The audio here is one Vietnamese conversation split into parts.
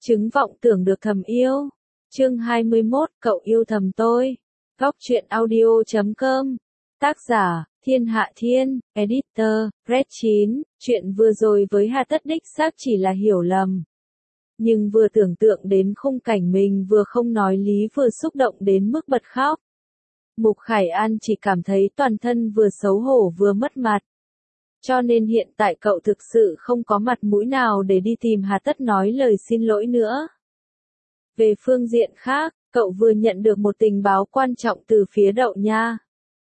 Chứng vọng tưởng được thầm yêu. Chương 21, cậu yêu thầm tôi. Góc truyện audio.com. Tác giả, Thiên Hạ Thiên, Editor, Red 9. Chuyện vừa rồi với Hà Tất đích xác chỉ là hiểu lầm. Nhưng vừa tưởng tượng đến khung cảnh mình vừa không nói lý vừa xúc động đến mức bật khóc. Mục Khải An chỉ cảm thấy toàn thân vừa xấu hổ vừa mất mặt. Cho nên hiện tại cậu thực sự không có mặt mũi nào để đi tìm Hà Tất nói lời xin lỗi nữa. Về phương diện khác, cậu vừa nhận được một tình báo quan trọng từ phía Đậu Nha.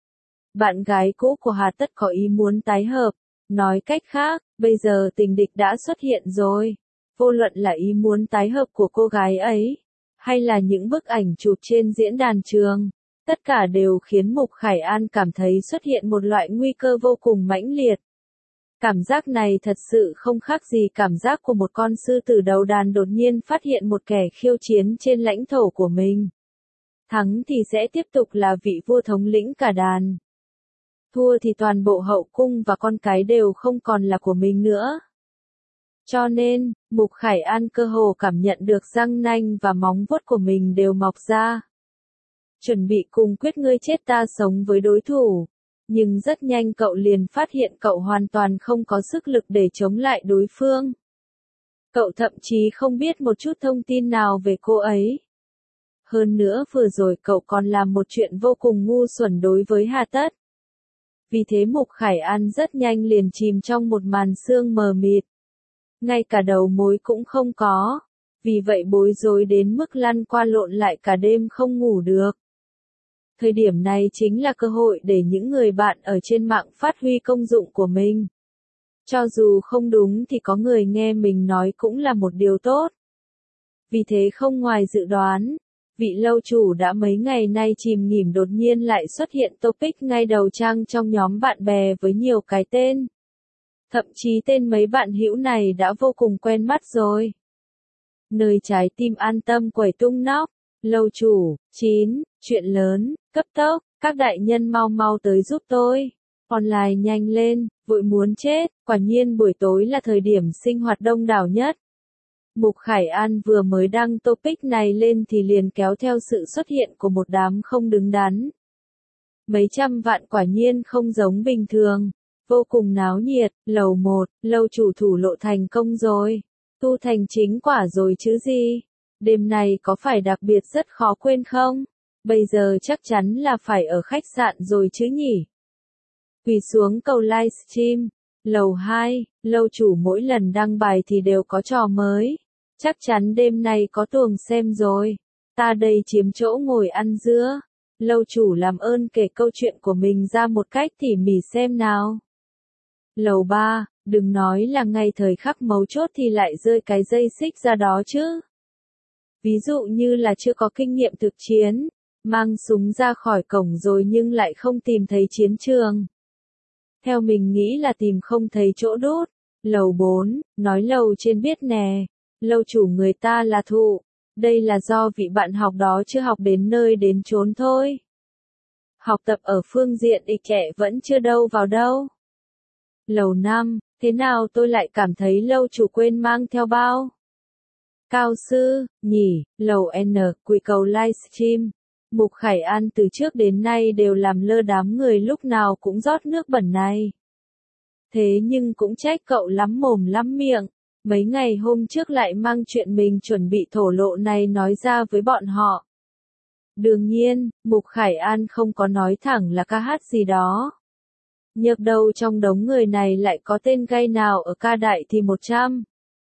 Bạn gái cũ của Hà Tất có ý muốn tái hợp, nói cách khác, bây giờ tình địch đã xuất hiện rồi. Vô luận là ý muốn tái hợp của cô gái ấy, hay là những bức ảnh chụp trên diễn đàn trường, tất cả đều khiến Mục Khải An cảm thấy xuất hiện một loại nguy cơ vô cùng mãnh liệt. Cảm giác này thật sự không khác gì cảm giác của một con sư tử đầu đàn đột nhiên phát hiện một kẻ khiêu chiến trên lãnh thổ của mình. Thắng thì sẽ tiếp tục là vị vua thống lĩnh cả đàn. Thua thì toàn bộ hậu cung và con cái đều không còn là của mình nữa. Cho nên, Mục Khải An cơ hồ cảm nhận được răng nanh và móng vuốt của mình đều mọc ra. Chuẩn bị cùng quyết ngươi chết ta sống với đối thủ. Nhưng rất nhanh cậu liền phát hiện cậu hoàn toàn không có sức lực để chống lại đối phương. Cậu thậm chí không biết một chút thông tin nào về cô ấy. Hơn nữa vừa rồi cậu còn làm một chuyện vô cùng ngu xuẩn đối với Hà Tất. Vì thế Mục Khải An rất nhanh liền chìm trong một màn sương mờ mịt. Ngay cả đầu mối cũng không có. Vì vậy bối rối đến mức lăn qua lộn lại cả đêm không ngủ được. Thời điểm này chính là cơ hội để những người bạn ở trên mạng phát huy công dụng của mình. Cho dù không đúng thì có người nghe mình nói cũng là một điều tốt. Vì thế không ngoài dự đoán, vị lâu chủ đã mấy ngày nay chìm nghỉm đột nhiên lại xuất hiện topic ngay đầu trang trong nhóm bạn bè với nhiều cái tên. Thậm chí tên mấy bạn hữu này đã vô cùng quen mắt rồi. Nơi trái tim an tâm quẩy tung nóc. Lâu chủ, 9, chuyện lớn, cấp tốc, các đại nhân mau mau tới giúp tôi. Online nhanh lên, vội muốn chết, quả nhiên buổi tối là thời điểm sinh hoạt đông đảo nhất. Mục Khải An vừa mới đăng topic này lên thì liền kéo theo sự xuất hiện của một đám không đứng đắn. Mấy trăm vạn quả nhiên không giống bình thường, vô cùng náo nhiệt, lầu 1, lâu chủ thủ lộ thành công rồi. Tu thành chính quả rồi chứ gì. Đêm này có phải đặc biệt rất khó quên không? Bây giờ chắc chắn là phải ở khách sạn rồi chứ nhỉ? Quỳ xuống cầu livestream. Lầu 2, lâu chủ mỗi lần đăng bài thì đều có trò mới. Chắc chắn đêm nay có tuồng xem rồi. Ta đây chiếm chỗ ngồi ăn dưa. Lâu chủ làm ơn kể câu chuyện của mình ra một cách tỉ mỉ xem nào. Lầu 3, đừng nói là ngay thời khắc mấu chốt thì lại rơi cái dây xích ra đó chứ. Ví dụ như là chưa có kinh nghiệm thực chiến, mang súng ra khỏi cổng rồi nhưng lại không tìm thấy chiến trường. Theo mình nghĩ là tìm không thấy chỗ đốt. Lầu 4, nói lầu trên biết nè, lâu chủ người ta là thụ. Đây là do vị bạn học đó chưa học đến nơi đến chốn thôi. Học tập ở phương diện ịch trẻ vẫn chưa đâu vào đâu. Lầu 5, thế nào tôi lại cảm thấy lâu chủ quên mang theo bao? Cao sư, nhỉ, lầu N, quỳ cầu livestream. Mục Khải An từ trước đến nay đều làm lơ đám người lúc nào cũng rót nước bẩn này. Thế nhưng cũng trách cậu lắm mồm lắm miệng. Mấy ngày hôm trước lại mang chuyện mình chuẩn bị thổ lộ này nói ra với bọn họ. Đương nhiên, Mục Khải An không có nói thẳng là ca hát gì đó. Nhược đâu trong đống người này lại có tên gay nào ở ca đại thì 100.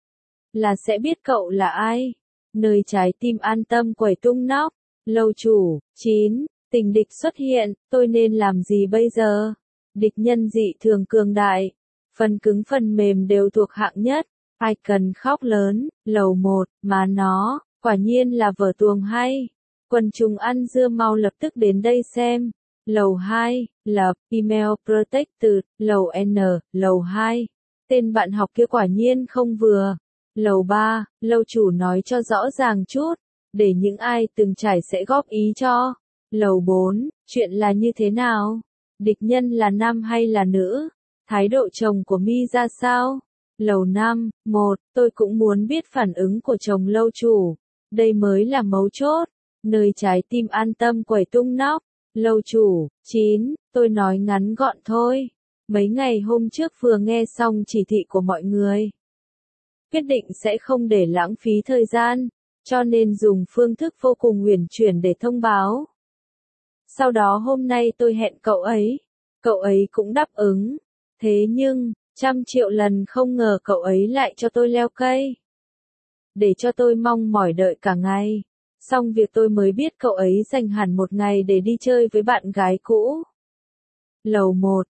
Là sẽ biết cậu là ai. Nơi trái tim an tâm quẩy tung nóc. Lâu chủ, 9, tình địch xuất hiện, tôi nên làm gì bây giờ? Địch nhân dị thường cường đại. Phần cứng phần mềm đều thuộc hạng nhất. Ai cần khóc lớn, lầu 1, mà nó, quả nhiên là vở tuồng hay. Quần chúng ăn dưa mau lập tức đến đây xem. Lầu 2, lập, email protected, lầu N, lầu 2. Tên bạn học kia quả nhiên không vừa. Lầu 3, lâu chủ nói cho rõ ràng chút, để những ai từng trải sẽ góp ý cho. Lầu 4, chuyện là như thế nào? Địch nhân là nam hay là nữ? Thái độ chồng của Mi ra sao? Lầu 5, 1, tôi cũng muốn biết phản ứng của chồng lâu chủ. Đây mới là mấu chốt. Nơi trái tim an tâm quẩy tung nóc. Lâu chủ, 9, tôi nói ngắn gọn thôi. Mấy ngày hôm trước vừa nghe xong chỉ thị của mọi người. Quyết định sẽ không để lãng phí thời gian, cho nên dùng phương thức vô cùng uyển chuyển để thông báo. Sau đó hôm nay tôi hẹn cậu ấy cũng đáp ứng. Thế nhưng, 100 triệu lần không ngờ cậu ấy lại cho tôi leo cây. Để cho tôi mong mỏi đợi cả ngày. Xong việc tôi mới biết cậu ấy dành hẳn một ngày để đi chơi với bạn gái cũ. Lầu 1,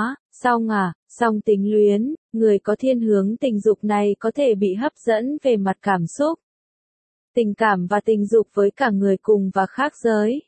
xong tình luyến, người có thiên hướng tình dục này có thể bị hấp dẫn về mặt cảm xúc, tình cảm và tình dục với cả người cùng và khác giới.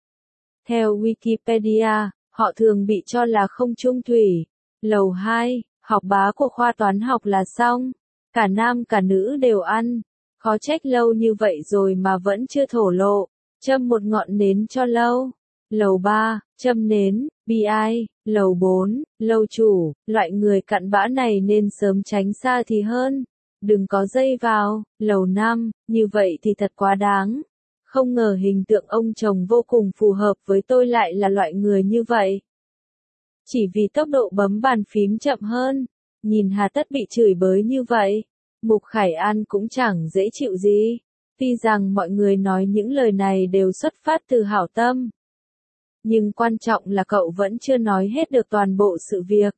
Theo Wikipedia, họ thường bị cho là không chung thủy. Lầu 2, học bá của khoa toán học là xong. Cả nam cả nữ đều ăn. Khó trách lâu như vậy rồi mà vẫn chưa thổ lộ. Châm một ngọn nến cho lâu. Lầu 3, châm nến, bi ai. Lầu 4, lâu chủ, loại người cặn bã này nên sớm tránh xa thì hơn. Đừng có dây vào. Lầu 5, như vậy thì thật quá đáng. Không ngờ hình tượng ông chồng vô cùng phù hợp với tôi lại là loại người như vậy. Chỉ vì tốc độ bấm bàn phím chậm hơn. Nhìn Hà Tất bị chửi bới như vậy. Mục Khải An cũng chẳng dễ chịu gì. Tuy rằng mọi người nói những lời này đều xuất phát từ hảo tâm. Nhưng quan trọng là cậu vẫn chưa nói hết được toàn bộ sự việc.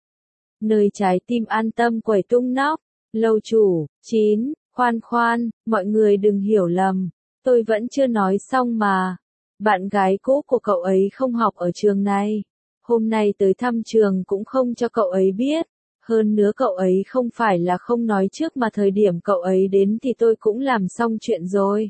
Nơi trái tim an tâm quẩy tung nóc. Lâu chủ, 9, khoan, mọi người đừng hiểu lầm. Tôi vẫn chưa nói xong mà. Bạn gái cũ của cậu ấy không học ở trường này. Hôm nay tới thăm trường cũng không cho cậu ấy biết. Hơn nữa cậu ấy không phải là không nói trước mà thời điểm cậu ấy đến thì tôi cũng làm xong chuyện rồi.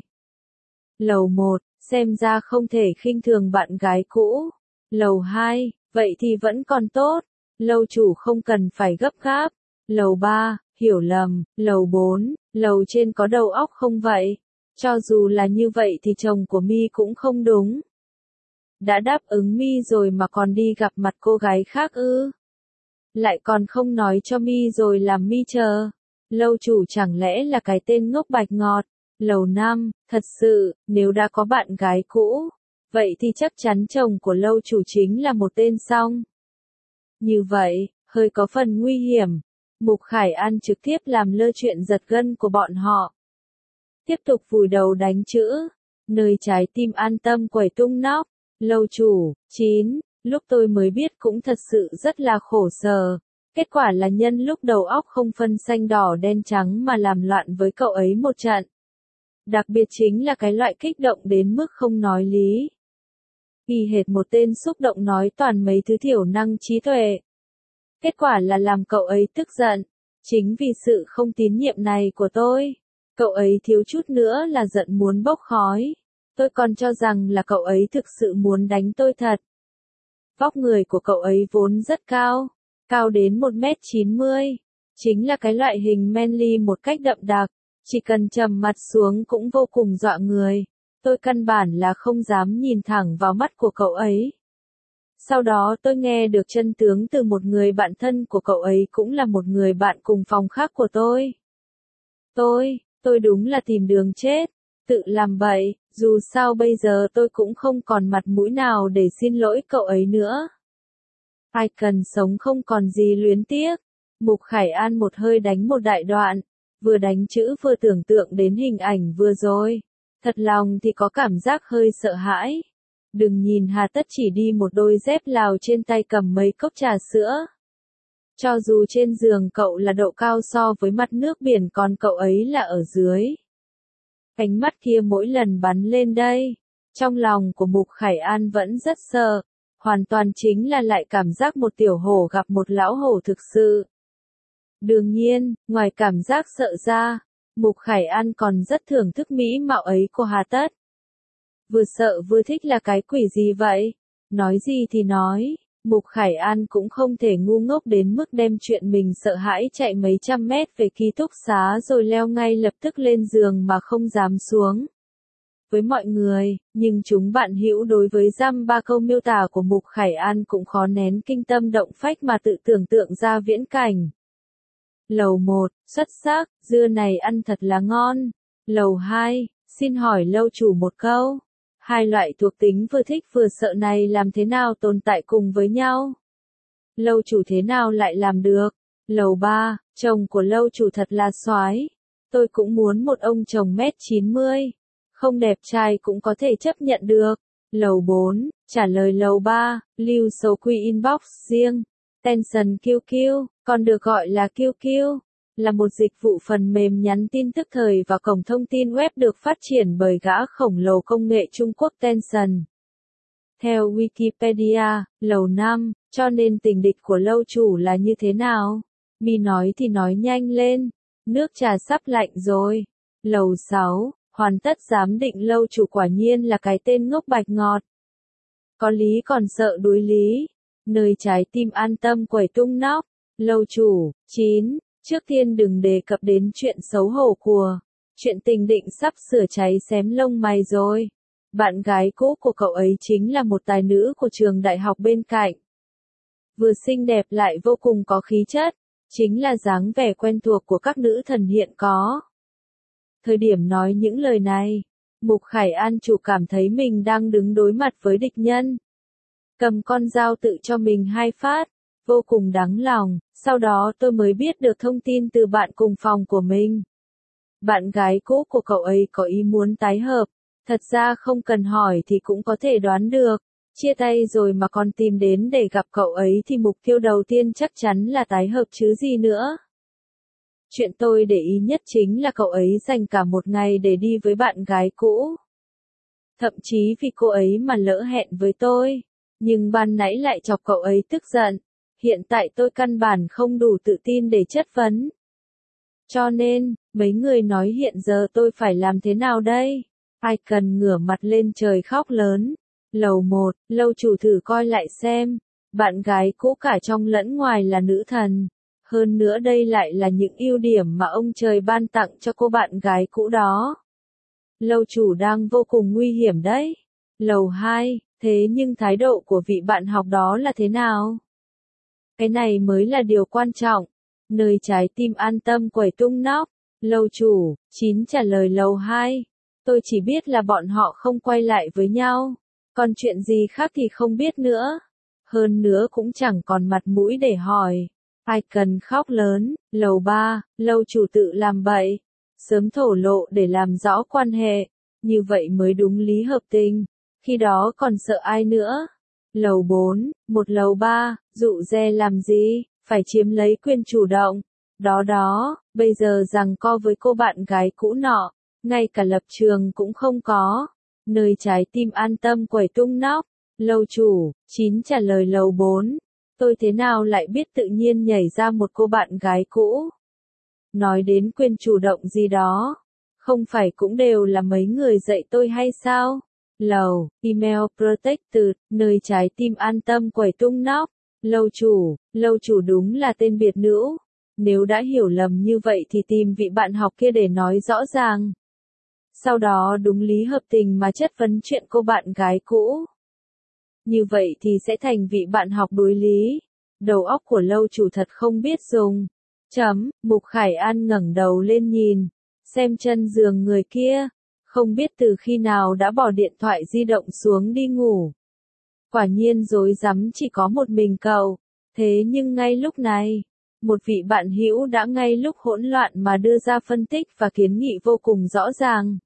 Lầu 1, xem ra không thể khinh thường bạn gái cũ. Lầu 2, vậy thì vẫn còn tốt. Lâu chủ không cần phải gấp gáp. Lầu 3, hiểu lầm. Lầu 4, lầu trên có đầu óc không vậy? Cho dù là như vậy thì chồng của My cũng không đúng. Đã đáp ứng My rồi mà còn đi gặp mặt cô gái khác ư? Lại còn không nói cho My rồi làm My chờ. Lâu chủ chẳng lẽ là cái tên ngốc bạch ngọt. Lầu 5, thật sự, nếu đã có bạn gái cũ, vậy thì chắc chắn chồng của lâu chủ chính là một tên xong. Như vậy, hơi có phần nguy hiểm. Mục Khải An trực tiếp làm lơ chuyện giật gân của bọn họ. Tiếp tục vùi đầu đánh chữ. Nơi trái tim an tâm quẩy tung nóc. Lâu chủ, 9, lúc tôi mới biết cũng thật sự rất là khổ sở. Kết quả là nhân lúc đầu óc không phân xanh đỏ đen trắng mà làm loạn với cậu ấy một trận. Đặc biệt chính là cái loại kích động đến mức không nói lý. Y hệt một tên xúc động nói toàn mấy thứ thiểu năng trí tuệ. Kết quả là làm cậu ấy tức giận. Chính vì sự không tín nhiệm này của tôi, cậu ấy thiếu chút nữa là giận muốn bốc khói. Tôi còn cho rằng là cậu ấy thực sự muốn đánh tôi thật. Vóc người của cậu ấy vốn rất cao, cao đến 1m90. Chính là cái loại hình manly một cách đậm đặc, chỉ cần trầm mặt xuống cũng vô cùng dọa người. Tôi căn bản là không dám nhìn thẳng vào mắt của cậu ấy. Sau đó tôi nghe được chân tướng từ một người bạn thân của cậu ấy cũng là một người bạn cùng phòng khác của tôi. Tôi đúng là tìm đường chết, tự làm bậy, dù sao bây giờ tôi cũng không còn mặt mũi nào để xin lỗi cậu ấy nữa. Ai cần sống không còn gì luyến tiếc. Mục Khải An một hơi đánh một đại đoạn, vừa đánh chữ vừa tưởng tượng đến hình ảnh vừa rồi. Thật lòng thì có cảm giác hơi sợ hãi. Đừng nhìn Hà Tất chỉ đi một đôi dép Lào trên tay cầm mấy cốc trà sữa. Cho dù trên giường cậu là độ cao so với mặt nước biển còn cậu ấy là ở dưới. Ánh mắt kia mỗi lần bắn lên đây. Trong lòng của Mục Khải An vẫn rất sợ. Hoàn toàn chính là lại cảm giác một tiểu hổ gặp một lão hổ thực sự. Đương nhiên, ngoài cảm giác sợ ra, Mục Khải An còn rất thưởng thức mỹ mạo ấy của Hà Tất. Vừa sợ vừa thích là cái quỷ gì vậy? Nói gì thì nói, Mục Khải An cũng không thể ngu ngốc đến mức đem chuyện mình sợ hãi chạy mấy trăm mét về ký túc xá rồi leo ngay lập tức lên giường mà không dám xuống. Với mọi người, nhưng chúng bạn hữu đối với dăm ba câu miêu tả của Mục Khải An cũng khó nén kinh tâm động phách mà tự tưởng tượng ra viễn cảnh. Lầu 1, xuất sắc, dưa này ăn thật là ngon. Lầu 2, xin hỏi lâu chủ một câu. Hai loại thuộc tính vừa thích vừa sợ này làm thế nào tồn tại cùng với nhau? Lâu chủ thế nào lại làm được? Lầu 3, chồng của lâu chủ thật là soái. Tôi cũng muốn một ông chồng mét 90. Không đẹp trai cũng có thể chấp nhận được. Lầu 4, trả lời lầu 3, lưu số quy inbox riêng. Tension QQ, còn được gọi là QQ, là một dịch vụ phần mềm nhắn tin tức thời và cổng thông tin web được phát triển bởi gã khổng lồ công nghệ Trung Quốc Tension. Theo Wikipedia, lầu 5, cho nên tình địch của lâu chủ là như thế nào? Mi nói thì nói nhanh lên, nước trà sắp lạnh rồi. Lầu 6, hoàn tất giám định lâu chủ quả nhiên là cái tên ngốc bạch ngọt. Có lý còn sợ đuối lý, nơi trái tim an tâm quẩy tung nóc. Lâu chủ, 9, trước tiên đừng đề cập đến chuyện xấu hổ của, chuyện tình định sắp sửa cháy xém lông mày rồi. Bạn gái cũ của cậu ấy chính là một tài nữ của trường đại học bên cạnh. Vừa xinh đẹp lại vô cùng có khí chất, chính là dáng vẻ quen thuộc của các nữ thần hiện có. Thời điểm nói những lời này, Mục Khải An chủ cảm thấy mình đang đứng đối mặt với địch nhân. Cầm con dao tự cho mình 2 phát, vô cùng đáng lòng, sau đó tôi mới biết được thông tin từ bạn cùng phòng của mình. Bạn gái cũ của cậu ấy có ý muốn tái hợp, thật ra không cần hỏi thì cũng có thể đoán được, chia tay rồi mà còn tìm đến để gặp cậu ấy thì mục tiêu đầu tiên chắc chắn là tái hợp chứ gì nữa. Chuyện tôi để ý nhất chính là cậu ấy dành cả một ngày để đi với bạn gái cũ. Thậm chí vì cô ấy mà lỡ hẹn với tôi, nhưng ban nãy lại chọc cậu ấy tức giận. Hiện tại tôi căn bản không đủ tự tin để chất vấn. Cho nên, mấy người nói hiện giờ tôi phải làm thế nào đây? Ai cần ngửa mặt lên trời khóc lớn. Lầu 1, lâu chủ thử coi lại xem. Bạn gái cũ cả trong lẫn ngoài là nữ thần. Hơn nữa đây lại là những ưu điểm mà ông trời ban tặng cho cô bạn gái cũ đó. Lâu chủ đang vô cùng nguy hiểm đấy. Lầu 2, thế nhưng thái độ của vị bạn học đó là thế nào? Cái này mới là điều quan trọng. Nơi trái tim an tâm quẩy tung nóc. Lâu chủ, 9 trả lời lầu 2. Tôi chỉ biết là bọn họ không quay lại với nhau. Còn chuyện gì khác thì không biết nữa. Hơn nữa cũng chẳng còn mặt mũi để hỏi. Ai cần khóc lớn. Lầu 3, lâu chủ tự làm bậy. Sớm thổ lộ để làm rõ quan hệ. Như vậy mới đúng lý hợp tình. Khi đó còn sợ ai nữa. Lầu 4, một lầu 3, dụ dè làm gì, phải chiếm lấy quyền chủ động. Đó, bây giờ giằng co với cô bạn gái cũ nọ, ngay cả lập trường cũng không có. Nơi trái tim an tâm quẩy tung nóc. Lâu chủ, 9 trả lời lầu 4. Tôi thế nào lại biết tự nhiên nhảy ra một cô bạn gái cũ. Nói đến quyền chủ động gì đó, không phải cũng đều là mấy người dạy tôi hay sao? Lầu, email protected, nơi trái tim an tâm quẩy tung nóc. Lâu chủ đúng là tên biệt nữ. Nếu đã hiểu lầm như vậy thì tìm vị bạn học kia để nói rõ ràng. Sau đó đúng lý hợp tình mà chất vấn chuyện cô bạn gái cũ. Như vậy thì sẽ thành vị bạn học đối lý. Đầu óc của lâu chủ thật không biết dùng. Mục Khải An ngẩng đầu lên nhìn, xem chân giường người kia. Không biết từ khi nào đã bỏ điện thoại di động xuống đi ngủ. Quả nhiên rối rắm chỉ có một mình cậu. Thế nhưng ngay lúc này, một vị bạn hữu đã ngay lúc hỗn loạn mà đưa ra phân tích và kiến nghị vô cùng rõ ràng.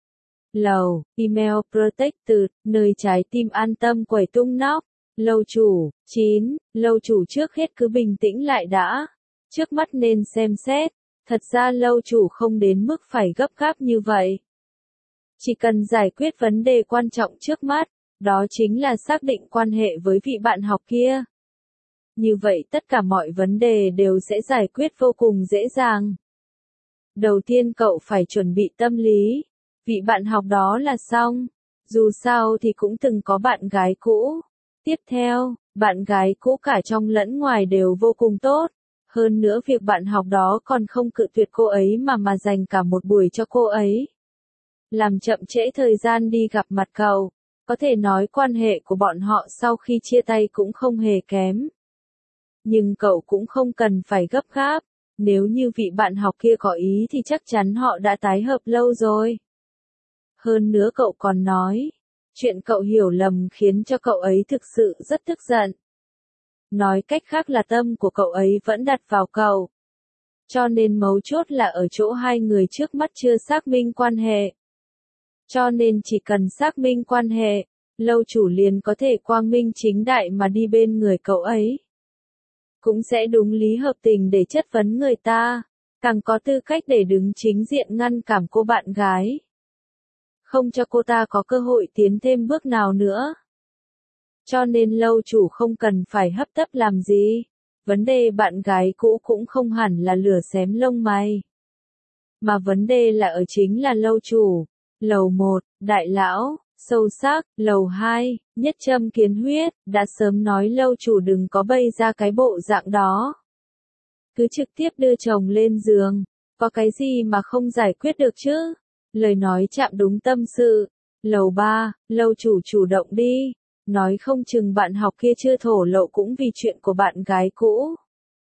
Lầu, email protected, nơi trái tim an tâm quẩy tung nóc. Lâu chủ, 9, lâu chủ trước hết cứ bình tĩnh lại đã. Trước mắt nên xem xét, thật ra lâu chủ không đến mức phải gấp gáp như vậy. Chỉ cần giải quyết vấn đề quan trọng trước mắt, đó chính là xác định quan hệ với vị bạn học kia. Như vậy tất cả mọi vấn đề đều sẽ giải quyết vô cùng dễ dàng. Đầu tiên cậu phải chuẩn bị tâm lý. Vị bạn học đó là xong. Dù sao thì cũng từng có bạn gái cũ. Tiếp theo, bạn gái cũ cả trong lẫn ngoài đều vô cùng tốt. Hơn nữa việc bạn học đó còn không cự tuyệt cô ấy mà dành cả một buổi cho cô ấy. Làm chậm trễ thời gian đi gặp mặt cậu. Có thể nói quan hệ của bọn họ sau khi chia tay cũng không hề kém. Nhưng cậu cũng không cần phải gấp gáp. Nếu như vị bạn học kia có ý thì chắc chắn họ đã tái hợp lâu rồi. Hơn nữa cậu còn nói, chuyện cậu hiểu lầm khiến cho cậu ấy thực sự rất tức giận. Nói cách khác là tâm của cậu ấy vẫn đặt vào cậu. Cho nên mấu chốt là ở chỗ hai người trước mắt chưa xác minh quan hệ. Cho nên chỉ cần xác minh quan hệ, lâu chủ liền có thể quang minh chính đại mà đi bên người cậu ấy. Cũng sẽ đúng lý hợp tình để chất vấn người ta, càng có tư cách để đứng chính diện ngăn cản cô bạn gái. Không cho cô ta có cơ hội tiến thêm bước nào nữa. Cho nên lâu chủ không cần phải hấp tấp làm gì. Vấn đề bạn gái cũ cũng không hẳn là lửa xém lông mày. Mà vấn đề là ở chính là lâu chủ. Lầu 1, đại lão, sâu sắc, lầu 2, nhất châm kiến huyết, đã sớm nói lâu chủ đừng có bày ra cái bộ dạng đó. Cứ trực tiếp đưa chồng lên giường, có cái gì mà không giải quyết được chứ? Lời nói chạm đúng tâm sự. Lầu 3, lâu chủ chủ động đi. Nói không chừng bạn học kia chưa thổ lộ cũng vì chuyện của bạn gái cũ.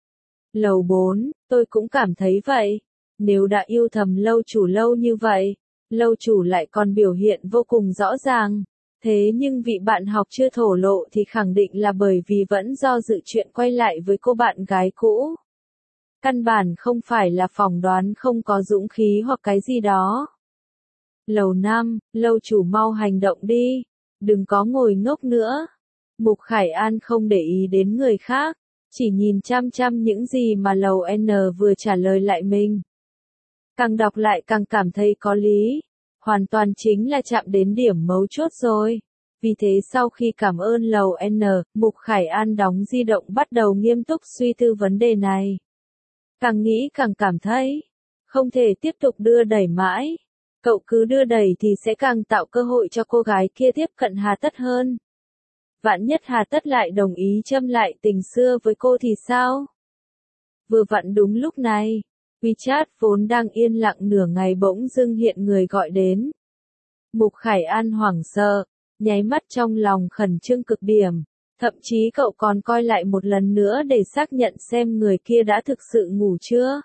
Lầu 4, tôi cũng cảm thấy vậy. Nếu đã yêu thầm lâu chủ lâu như vậy, lâu chủ lại còn biểu hiện vô cùng rõ ràng. Thế nhưng vị bạn học chưa thổ lộ thì khẳng định là bởi vì vẫn do dự chuyện quay lại với cô bạn gái cũ. Căn bản không phải là phỏng đoán không có dũng khí hoặc cái gì đó. Lầu 5, lâu chủ mau hành động đi. Đừng có ngồi ngốc nữa. Mục Khải An không để ý đến người khác, chỉ nhìn chăm chăm những gì mà lầu N vừa trả lời lại mình. Càng đọc lại càng cảm thấy có lý. Hoàn toàn chính là chạm đến điểm mấu chốt rồi. Vì thế sau khi cảm ơn lầu N, Mục Khải An đóng di động bắt đầu nghiêm túc suy tư vấn đề này. Càng nghĩ càng cảm thấy, không thể tiếp tục đưa đẩy mãi. Cậu cứ đưa đẩy thì sẽ càng tạo cơ hội cho cô gái kia tiếp cận Hà Tất hơn. Vạn nhất Hà Tất lại đồng ý châm lại tình xưa với cô thì sao? Vừa vặn đúng lúc này, WeChat vốn đang yên lặng nửa ngày bỗng dưng hiện người gọi đến. Mục Khải An hoảng sợ, nháy mắt trong lòng khẩn trương cực điểm. Thậm chí cậu còn coi lại một lần nữa để xác nhận xem người kia đã thực sự ngủ chưa.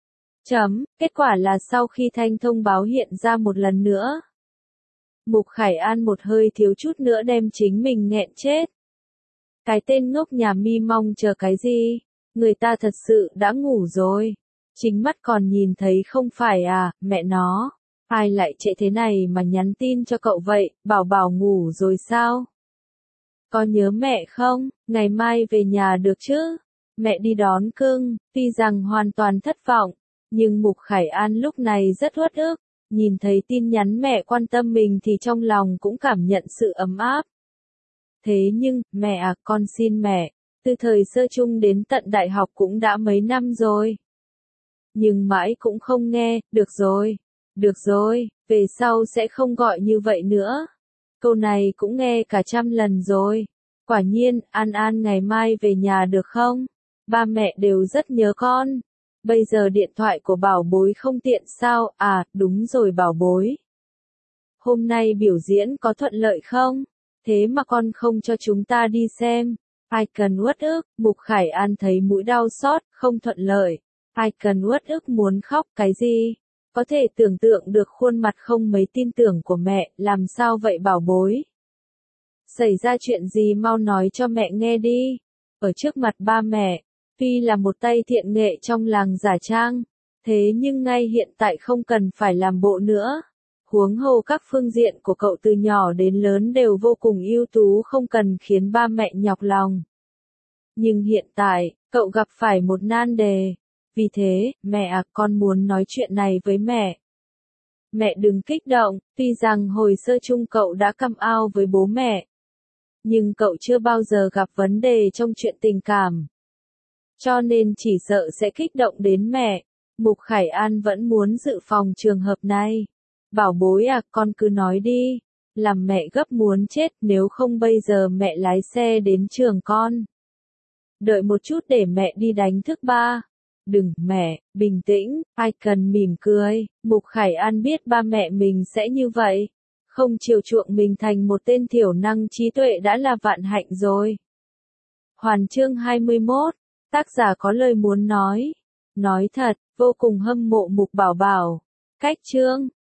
Kết quả là sau khi thanh thông báo hiện ra một lần nữa, Mục Khải An một hơi thiếu chút nữa đem chính mình nghẹn chết. Cái tên ngốc nhà mi mong chờ cái gì? Người ta thật sự đã ngủ rồi. Chính mắt còn nhìn thấy không phải à, mẹ nó. Ai lại trễ thế này mà nhắn tin cho cậu vậy, bảo bảo ngủ rồi sao? Có nhớ mẹ không? Ngày mai về nhà được chứ? Mẹ đi đón cưng, tuy rằng hoàn toàn thất vọng. Nhưng Mục Khải An lúc này rất uất ức, nhìn thấy tin nhắn mẹ quan tâm mình thì trong lòng cũng cảm nhận sự ấm áp. Thế nhưng, mẹ à, con xin mẹ, từ thời sơ chung đến tận đại học cũng đã mấy năm rồi. Nhưng mãi cũng không nghe, được rồi, về sau sẽ không gọi như vậy nữa. Câu này cũng nghe cả 100 lần rồi. Quả nhiên, An An ngày mai về nhà được không? Ba mẹ đều rất nhớ con. Bây giờ điện thoại của bảo bối không tiện sao? À, đúng rồi bảo bối. Hôm nay biểu diễn có thuận lợi không? Thế mà con không cho chúng ta đi xem. Ai cần uất ức, Mục Khải An thấy mũi đau xót, không thuận lợi. Ai cần uất ức muốn khóc cái gì? Có thể tưởng tượng được khuôn mặt không mấy tin tưởng của mẹ, làm sao vậy bảo bối? Xảy ra chuyện gì mau nói cho mẹ nghe đi. Ở trước mặt ba mẹ, tuy là một tay thiện nghệ trong làng giả trang, thế nhưng ngay hiện tại không cần phải làm bộ nữa. Huống hồ các phương diện của cậu từ nhỏ đến lớn đều vô cùng ưu tú không cần khiến ba mẹ nhọc lòng. Nhưng hiện tại, cậu gặp phải một nan đề. Vì thế, mẹ à, con muốn nói chuyện này với mẹ. Mẹ đừng kích động, tuy rằng hồi sơ chung cậu đã căm ao với bố mẹ. Nhưng cậu chưa bao giờ gặp vấn đề trong chuyện tình cảm. Cho nên chỉ sợ sẽ kích động đến mẹ. Mục Khải An vẫn muốn dự phòng trường hợp này. Bảo bối à, con cứ nói đi. Làm mẹ gấp muốn chết, nếu không bây giờ mẹ lái xe đến trường con. Đợi một chút để mẹ đi đánh thức ba. Đừng, mẹ, bình tĩnh, ai cần mỉm cười. Mục Khải An biết ba mẹ mình sẽ như vậy. Không chiều chuộng mình thành một tên thiểu năng trí tuệ đã là vạn hạnh rồi. Hoàn chương 21, tác giả có lời muốn nói. Nói thật, vô cùng hâm mộ Mục Bảo Bảo. Cách chương